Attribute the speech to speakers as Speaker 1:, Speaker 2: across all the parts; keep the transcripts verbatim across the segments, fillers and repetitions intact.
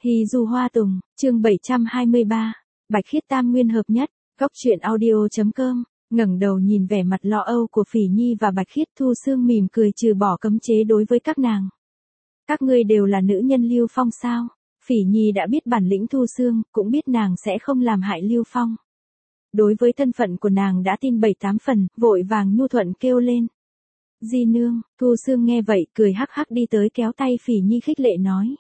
Speaker 1: Hy du hoa tùng, chương bảy trăm hai mươi ba, Bạch Khiết tam nguyên hợp nhất, góc truyện audio chấm com, ngẩng đầu nhìn vẻ mặt lo âu của Phỉ Nhi và Bạch Khiết, Thu Sương mỉm cười trừ bỏ cấm chế đối với các nàng. Các ngươi đều là nữ nhân Lưu Phong sao? Phỉ Nhi đã biết bản lĩnh Thu Sương, cũng biết nàng sẽ không làm hại Lưu Phong. Đối với thân phận của nàng đã tin bảy tám phần, vội vàng nhu thuận kêu lên. Di nương, Thu Sương nghe vậy cười hắc hắc đi tới kéo tay Phỉ Nhi khích lệ nói.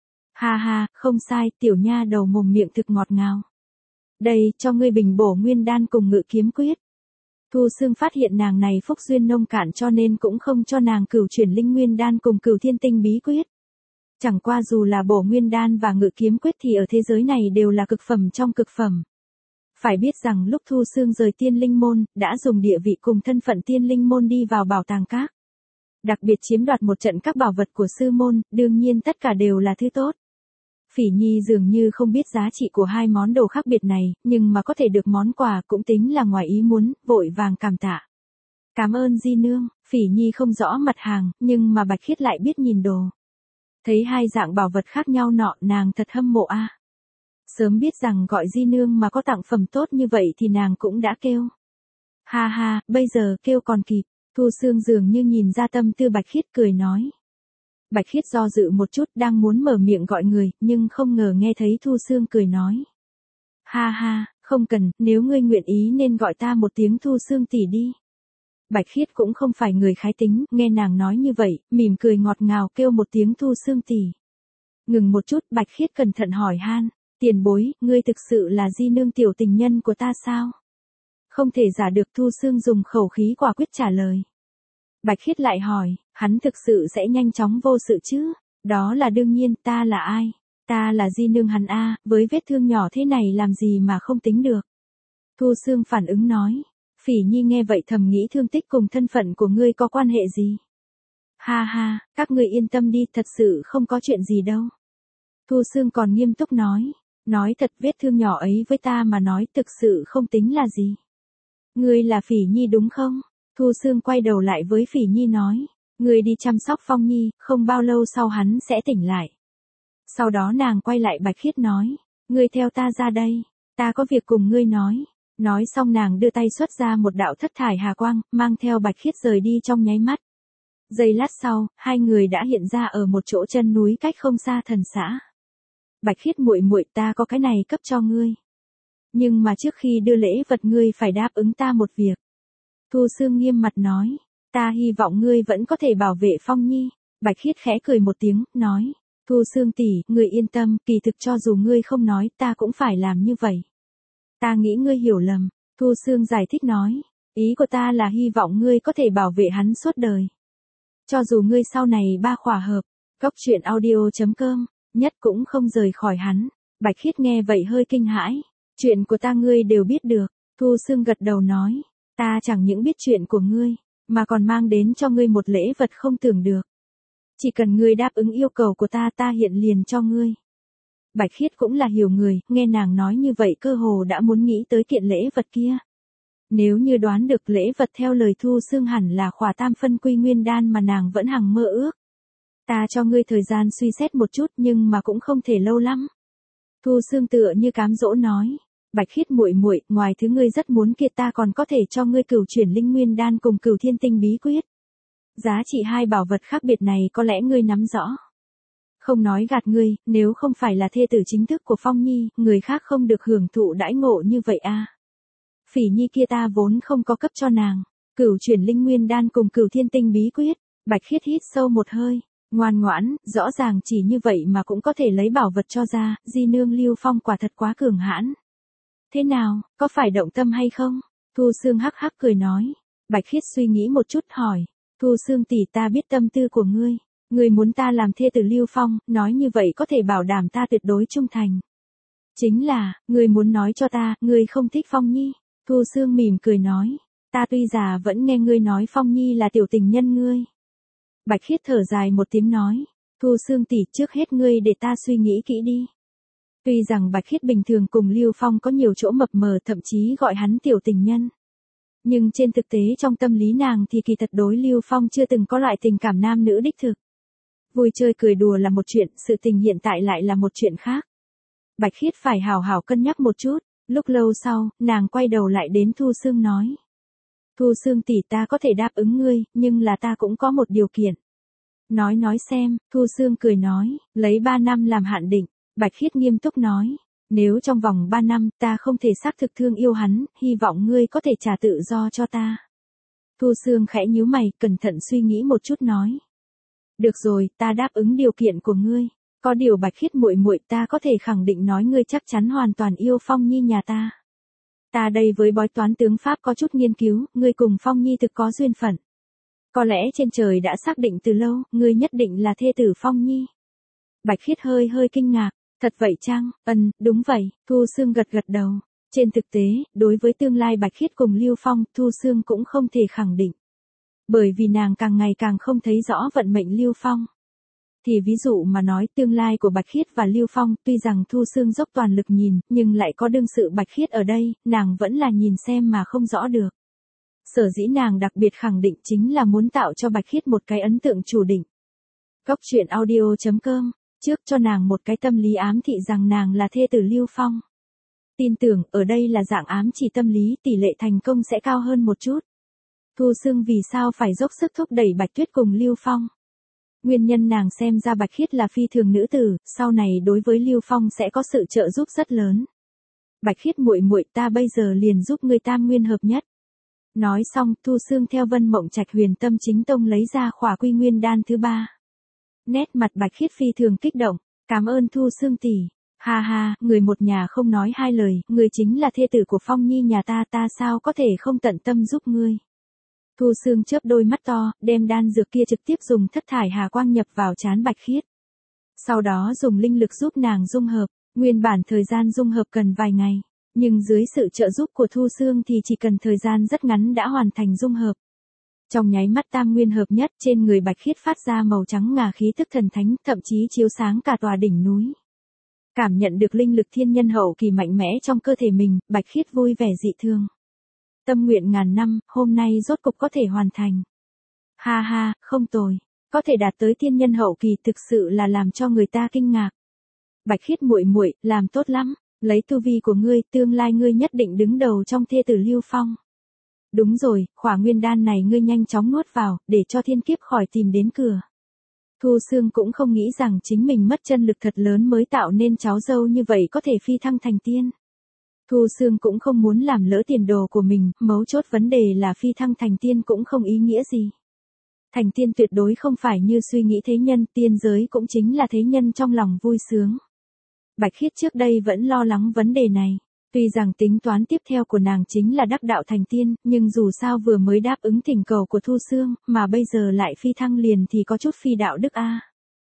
Speaker 1: Ha ha, không sai, tiểu nha đầu mồm miệng thực ngọt ngào. Đây, cho ngươi bình bổ nguyên đan cùng ngự kiếm quyết. Thu Sương phát hiện nàng này phúc duyên nông cạn cho nên cũng không cho nàng cửu chuyển linh nguyên đan cùng cửu thiên tinh bí quyết. Chẳng qua dù là bổ nguyên đan và ngự kiếm quyết thì ở thế giới này đều là cực phẩm trong cực phẩm. Phải biết rằng lúc Thu Sương rời tiên linh môn, đã dùng địa vị cùng thân phận tiên linh môn đi vào bảo tàng các. Đặc biệt chiếm đoạt một trận các bảo vật của sư môn, đương nhiên tất cả đều là thứ tốt. Phỉ Nhi dường như không biết giá trị của hai món đồ khác biệt này, nhưng mà có thể được món quà cũng tính là ngoài ý muốn, vội vàng cảm tạ. Cảm ơn Di nương, Phỉ Nhi không rõ mặt hàng, nhưng mà Bạch Khiết lại biết nhìn đồ. Thấy hai dạng bảo vật khác nhau nọ, nàng thật hâm mộ a. Sớm biết rằng gọi Di nương mà có tặng phẩm tốt như vậy thì nàng cũng đã kêu. Ha ha, bây giờ kêu còn kịp, Thu Sương dường như nhìn ra tâm tư Bạch Khiết cười nói. Bạch Khiết do dự một chút đang muốn mở miệng gọi người, nhưng không ngờ nghe thấy Thu Sương cười nói. Ha ha, không cần, nếu ngươi nguyện ý nên gọi ta một tiếng Thu Sương tỷ đi. Bạch Khiết cũng không phải người khái tính, nghe nàng nói như vậy, mỉm cười ngọt ngào kêu một tiếng Thu Sương tỷ. Ngừng một chút, Bạch Khiết cẩn thận hỏi han, tiền bối, ngươi thực sự là Di nương tiểu tình nhân của ta sao? Không thể giả được, Thu Sương dùng khẩu khí quả quyết trả lời. Bạch Khiết lại hỏi, hắn thực sự sẽ nhanh chóng vô sự chứ? Đó là đương nhiên, ta là ai? Ta là Di nương hắn a, với vết thương nhỏ thế này làm gì mà không tính được? Thu Sương phản ứng nói. Phỉ Nhi nghe vậy thầm nghĩ thương tích cùng thân phận của ngươi có quan hệ gì? Ha ha, các ngươi yên tâm đi, thật sự không có chuyện gì đâu. Thu Sương còn nghiêm túc nói. Nói thật, vết thương nhỏ ấy với ta mà nói thực sự không tính là gì. Ngươi là Phỉ Nhi đúng không? Thu Sương quay đầu lại với Phỉ Nhi nói, ngươi đi chăm sóc Phong Nhi, không bao lâu sau hắn sẽ tỉnh lại. Sau đó nàng quay lại Bạch Khiết nói, ngươi theo ta ra đây, ta có việc cùng ngươi nói. Nói xong nàng đưa tay xuất ra một đạo thất thải hà quang, mang theo Bạch Khiết rời đi trong nháy mắt. Giây lát sau, hai người đã hiện ra ở một chỗ chân núi cách không xa thần xã. Bạch Khiết muội muội, ta có cái này cấp cho ngươi. Nhưng mà trước khi đưa lễ vật ngươi phải đáp ứng ta một việc. Thu Sương nghiêm mặt nói, ta hy vọng ngươi vẫn có thể bảo vệ Phong Nhi. Bạch Khiết khẽ cười một tiếng, nói, Thu Sương tỷ, ngươi yên tâm, kỳ thực cho dù ngươi không nói, ta cũng phải làm như vậy. Ta nghĩ ngươi hiểu lầm, Thu Sương giải thích nói, ý của ta là hy vọng ngươi có thể bảo vệ hắn suốt đời. Cho dù ngươi sau này ba khỏa hợp, góc truyện audio chấm com, nhất cũng không rời khỏi hắn. Bạch Khiết nghe vậy hơi kinh hãi, chuyện của ta ngươi đều biết được. Thu Sương gật đầu nói, ta chẳng những biết chuyện của ngươi, mà còn mang đến cho ngươi một lễ vật không tưởng được. Chỉ cần ngươi đáp ứng yêu cầu của ta, ta hiện liền cho ngươi. Bạch Khiết cũng là hiểu người, nghe nàng nói như vậy cơ hồ đã muốn nghĩ tới kiện lễ vật kia. Nếu như đoán được lễ vật theo lời Thu Sương hẳn là khỏa tam phân quy nguyên đan mà nàng vẫn hằng mơ ước. Ta cho ngươi thời gian suy xét một chút nhưng mà cũng không thể lâu lắm. Thu Sương tựa như cám dỗ nói. Bạch Khiết muội muội, ngoài thứ ngươi rất muốn kia ta còn có thể cho ngươi cửu chuyển linh nguyên đan cùng cửu thiên tinh bí quyết. Giá trị hai bảo vật khác biệt này có lẽ ngươi nắm rõ. Không nói gạt ngươi, nếu không phải là thê tử chính thức của Phong Nhi, người khác không được hưởng thụ đãi ngộ như vậy a. Phỉ Nhi kia ta vốn không có cấp cho nàng. Cửu chuyển linh nguyên đan cùng cửu thiên tinh bí quyết. Bạch Khiết hít sâu một hơi. Ngoan ngoãn, rõ ràng chỉ như vậy mà cũng có thể lấy bảo vật cho ra, Di nương Lưu Phong quả thật quá cường hãn. Thế nào, có phải động tâm hay không? Thu Sương hắc hắc cười nói. Bạch Khiết suy nghĩ một chút hỏi. Thu Sương tỷ, ta biết tâm tư của ngươi. Ngươi muốn ta làm thê tử Lưu Phong, nói như vậy có thể bảo đảm ta tuyệt đối trung thành. Chính là, ngươi muốn nói cho ta, ngươi không thích Phong Nhi. Thu Sương mỉm cười nói. Ta tuy già vẫn nghe ngươi nói Phong Nhi là tiểu tình nhân ngươi. Bạch Khiết thở dài một tiếng nói. Thu Sương tỷ, trước hết ngươi để ta suy nghĩ kỹ đi. Tuy rằng Bạch Khiết bình thường cùng Lưu Phong có nhiều chỗ mập mờ, thậm chí gọi hắn tiểu tình nhân. Nhưng trên thực tế trong tâm lý nàng thì kỳ thật đối Lưu Phong chưa từng có loại tình cảm nam nữ đích thực. Vui chơi cười đùa là một chuyện, sự tình hiện tại lại là một chuyện khác. Bạch Khiết phải hào hào cân nhắc một chút, lúc lâu sau, nàng quay đầu lại đến Thu Sương nói. Thu Sương tỷ, ta có thể đáp ứng ngươi, nhưng là ta cũng có một điều kiện. Nói nói xem, Thu Sương cười nói, lấy ba năm làm hạn định. Bạch Khiết nghiêm túc nói, nếu trong vòng ba năm ta không thể xác thực thương yêu hắn, hy vọng ngươi có thể trả tự do cho ta. Thu Sương khẽ nhíu mày, cẩn thận suy nghĩ một chút nói. Được rồi, ta đáp ứng điều kiện của ngươi. Có điều Bạch Khiết muội muội, ta có thể khẳng định nói ngươi chắc chắn hoàn toàn yêu Phong Nhi nhà ta. Ta đây với bói toán tướng Pháp có chút nghiên cứu, ngươi cùng Phong Nhi thực có duyên phận. Có lẽ trên trời đã xác định từ lâu, ngươi nhất định là thê tử Phong Nhi. Bạch Khiết hơi hơi kinh ngạc, thật vậy chăng? Ừm, đúng vậy, Thu Sương gật gật đầu. Trên thực tế, đối với tương lai Bạch Khiết cùng Lưu Phong, Thu Sương cũng không thể khẳng định. Bởi vì nàng càng ngày càng không thấy rõ vận mệnh Lưu Phong. Thì ví dụ mà nói tương lai của Bạch Khiết và Lưu Phong, tuy rằng Thu Sương dốc toàn lực nhìn, nhưng lại có đương sự Bạch Khiết ở đây, nàng vẫn là nhìn xem mà không rõ được. Sở dĩ nàng đặc biệt khẳng định chính là muốn tạo cho Bạch Khiết một cái ấn tượng chủ định. Góc truyện audio chấm com, trước cho nàng một cái tâm lý ám thị rằng nàng là thê tử Lưu Phong. Tin tưởng, ở đây là dạng ám chỉ tâm lý, tỷ lệ thành công sẽ cao hơn một chút. Thu Sương vì sao phải dốc sức thúc đẩy Bạch Tuyết cùng Lưu Phong? Nguyên nhân nàng xem ra Bạch Khiết là phi thường nữ tử, sau này đối với Lưu Phong sẽ có sự trợ giúp rất lớn. Bạch Khiết muội muội, ta bây giờ liền giúp ngươi tam nguyên hợp nhất. Nói xong, Thu Sương theo Vân Mộng Trạch Huyền Tâm Chính Tông lấy ra khỏa Quy Nguyên đan thứ ba. Nét mặt Bạch Khiết phi thường kích động, cảm ơn Thu Sương tỷ. Ha ha, người một nhà không nói hai lời, người chính là thê tử của Phong Nhi nhà ta, ta sao có thể không tận tâm giúp ngươi. Thu Sương chớp đôi mắt to, đem đan dược kia trực tiếp dùng thất thải hà quang nhập vào trán Bạch Khiết. Sau đó dùng linh lực giúp nàng dung hợp, nguyên bản thời gian dung hợp cần vài ngày, nhưng dưới sự trợ giúp của Thu Sương thì chỉ cần thời gian rất ngắn đã hoàn thành dung hợp. Trong nháy mắt tam nguyên hợp nhất, trên người Bạch Khiết phát ra màu trắng ngà khí tức thần thánh, thậm chí chiếu sáng cả tòa đỉnh núi. Cảm nhận được linh lực thiên nhân hậu kỳ mạnh mẽ trong cơ thể mình, Bạch Khiết vui vẻ dị thường. Tâm nguyện ngàn năm, hôm nay rốt cục có thể hoàn thành. Ha ha, không tồi. Có thể đạt tới thiên nhân hậu kỳ thực sự là làm cho người ta kinh ngạc. Bạch Khiết muội muội, làm tốt lắm. Lấy tu vi của ngươi, tương lai ngươi nhất định đứng đầu trong thê tử Lưu Phong. Đúng rồi, khỏa nguyên đan này ngươi nhanh chóng nuốt vào, để cho thiên kiếp khỏi tìm đến cửa. Thu Sương cũng không nghĩ rằng chính mình mất chân lực thật lớn mới tạo nên cháu dâu như vậy có thể phi thăng thành tiên. Thu Sương cũng không muốn làm lỡ tiền đồ của mình, mấu chốt vấn đề là phi thăng thành tiên cũng không ý nghĩa gì. Thành tiên tuyệt đối không phải như suy nghĩ thế nhân, tiên giới cũng chính là thế nhân trong lòng vui sướng. Bạch Khiết trước đây vẫn lo lắng vấn đề này. Tuy rằng tính toán tiếp theo của nàng chính là đắc đạo thành tiên, nhưng dù sao vừa mới đáp ứng thỉnh cầu của Thu Sương, mà bây giờ lại phi thăng liền thì có chút phi đạo đức a.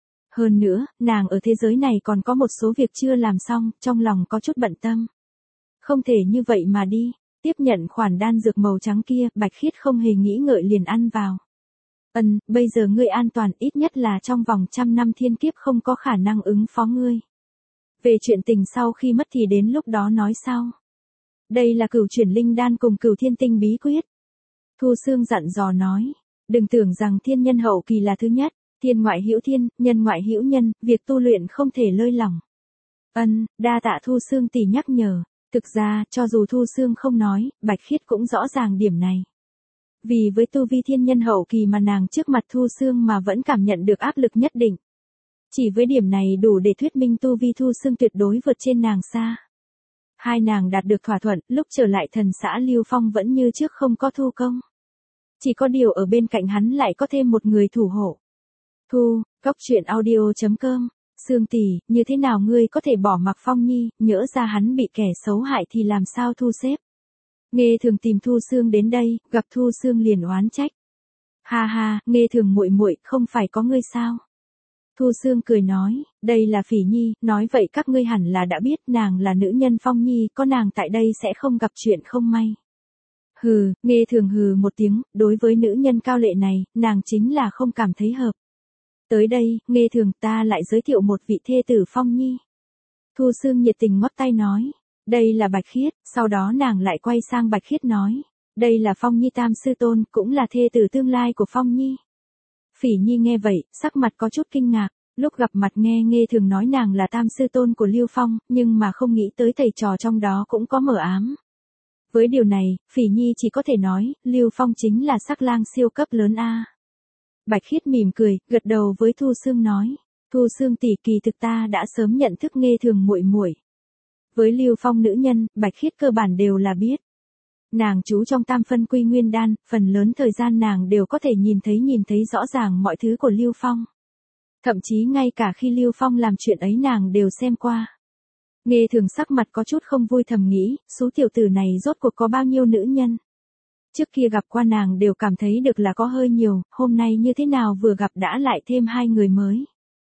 Speaker 1: Hơn nữa, nàng ở thế giới này còn có một số việc chưa làm xong, trong lòng có chút bận tâm. Không thể như vậy mà đi, tiếp nhận khoản đan dược màu trắng kia, Bạch Khiết không hề nghĩ ngợi liền ăn vào. Ừm, bây giờ ngươi an toàn, ít nhất là trong vòng trăm năm thiên kiếp không có khả năng ứng phó ngươi. Về chuyện tình sau khi mất thì đến lúc đó nói sau. Đây là cửu chuyển linh đan cùng cửu thiên tinh bí quyết. Thu Sương dặn dò nói, đừng tưởng rằng thiên nhân hậu kỳ là thứ nhất, thiên ngoại hữu thiên, nhân ngoại hữu nhân, việc tu luyện không thể lơi lỏng. Ân, đa tạ Thu Sương tỷ nhắc nhở. Thực ra, cho dù Thu Sương không nói, Bạch Khiết cũng rõ ràng điểm này. Vì với tu vi thiên nhân hậu kỳ mà nàng trước mặt Thu Sương mà vẫn cảm nhận được áp lực nhất định. Chỉ với điểm này đủ để thuyết minh tu vi Thu Sương tuyệt đối vượt trên nàng xa. Hai nàng đạt được thỏa thuận, lúc trở lại thần xã Lưu Phong vẫn như trước không có thu công. Chỉ có điều ở bên cạnh hắn lại có thêm một người thủ hộ. Thu, góc truyện audio chấm com, Sương tỷ, như thế nào ngươi có thể bỏ mặc Phong Nhi, nhỡ ra hắn bị kẻ xấu hại thì làm sao thu xếp. Nghe thường tìm Thu Sương đến đây, gặp Thu Sương liền oán trách. Ha ha, Nghe thường muội muội, không phải có ngươi sao? Thu Sương cười nói, đây là Phỉ Nhi, nói vậy các ngươi hẳn là đã biết nàng là nữ nhân Phong Nhi, có nàng tại đây sẽ không gặp chuyện không may. Hừ, Nghe thường hừ một tiếng, đối với nữ nhân cao lệ này, nàng chính là không cảm thấy hợp. Tới đây, Nghe thường, ta lại giới thiệu một vị thê tử Phong Nhi. Thu Sương nhiệt tình ngoắc tay nói, đây là Bạch Khiết, sau đó nàng lại quay sang Bạch Khiết nói, đây là Phong Nhi tam sư tôn, cũng là thê tử tương lai của Phong Nhi. Phỉ Nhi nghe vậy, sắc mặt có chút kinh ngạc, lúc gặp mặt nghe Nghê Thường nói nàng là tam sư tôn của Lưu Phong, nhưng mà không nghĩ tới thầy trò trong đó cũng có mờ ám. Với điều này, Phỉ Nhi chỉ có thể nói, Lưu Phong chính là sắc lang siêu cấp lớn a. Bạch Khiết mỉm cười, gật đầu với Thu Sương nói, Thu Sương tỷ, kỳ thực ta đã sớm nhận thức Nghê Thường muội muội. Với Lưu Phong nữ nhân, Bạch Khiết cơ bản đều là biết. Nàng trú trong tam phân quy nguyên đan, phần lớn thời gian nàng đều có thể nhìn thấy nhìn thấy rõ ràng mọi thứ của Lưu Phong. Thậm chí ngay cả khi Lưu Phong làm chuyện ấy nàng đều xem qua. Nghê Thường sắc mặt có chút không vui thầm nghĩ, số tiểu tử này rốt cuộc có bao nhiêu nữ nhân. Trước kia gặp qua nàng đều cảm thấy được là có hơi nhiều, hôm nay như thế nào vừa gặp đã lại thêm hai người mới.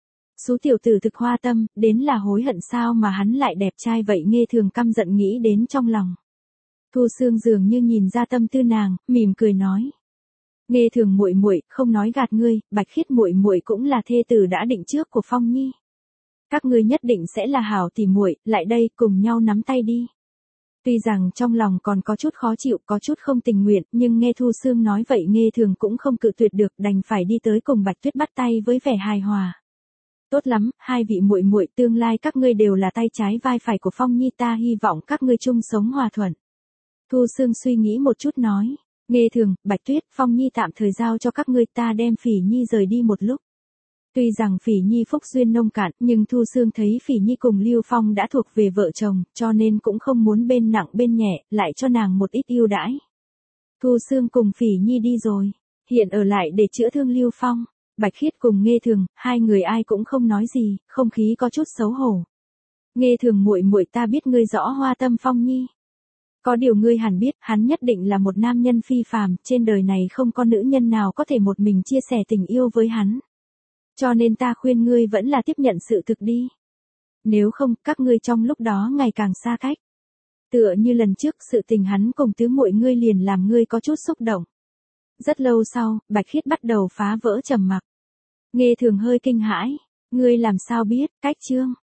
Speaker 1: Số tiểu tử thực hoa tâm, đến là hối hận sao mà hắn lại đẹp trai vậy. Nghê Thường căm giận nghĩ đến trong lòng. Thu Sương dường như nhìn ra tâm tư nàng, mỉm cười nói. Nghê Thường muội muội, không nói gạt ngươi, Bạch Khiết muội muội cũng là thê tử đã định trước của Phong Nhi. Các ngươi nhất định sẽ là hảo tỉ muội, lại đây cùng nhau nắm tay đi. Tuy rằng trong lòng còn có chút khó chịu, có chút không tình nguyện, nhưng nghe Thu Sương nói vậy Nghê Thường cũng không cự tuyệt được, đành phải đi tới cùng Bạch Tuyết bắt tay với vẻ hài hòa. Tốt lắm, hai vị muội muội, tương lai các ngươi đều là tay trái vai phải của Phong Nhi, ta hy vọng các ngươi chung sống hòa thuận. Thu Sương suy nghĩ một chút nói, Nghê Thường, Bạch Tuyết, Phong Nhi tạm thời giao cho các ngươi, ta đem Phỉ Nhi rời đi một lúc. Tuy rằng Phỉ Nhi phúc duyên nông cạn, nhưng Thu Sương thấy Phỉ Nhi cùng Lưu Phong đã thuộc về vợ chồng, cho nên cũng không muốn bên nặng bên nhẹ, lại cho nàng một ít ưu đãi. Thu Sương cùng Phỉ Nhi đi rồi, hiện ở lại để chữa thương Lưu Phong. Bạch Khiết cùng Nghê Thường, hai người ai cũng không nói gì, không khí có chút xấu hổ. Nghê Thường muội muội, ta biết ngươi rõ hoa tâm Phong Nhi. Có điều ngươi hẳn biết, hắn nhất định là một nam nhân phi phàm, trên đời này không có nữ nhân nào có thể một mình chia sẻ tình yêu với hắn. Cho nên ta khuyên ngươi vẫn là tiếp nhận sự thực đi. Nếu không, các ngươi trong lúc đó ngày càng xa cách. Tựa như lần trước sự tình hắn cùng tứ muội ngươi liền làm ngươi có chút xúc động. Rất lâu sau, Bạch Khiết bắt đầu phá vỡ trầm mặc. Nghê Thường hơi kinh hãi, ngươi làm sao biết, cách chương.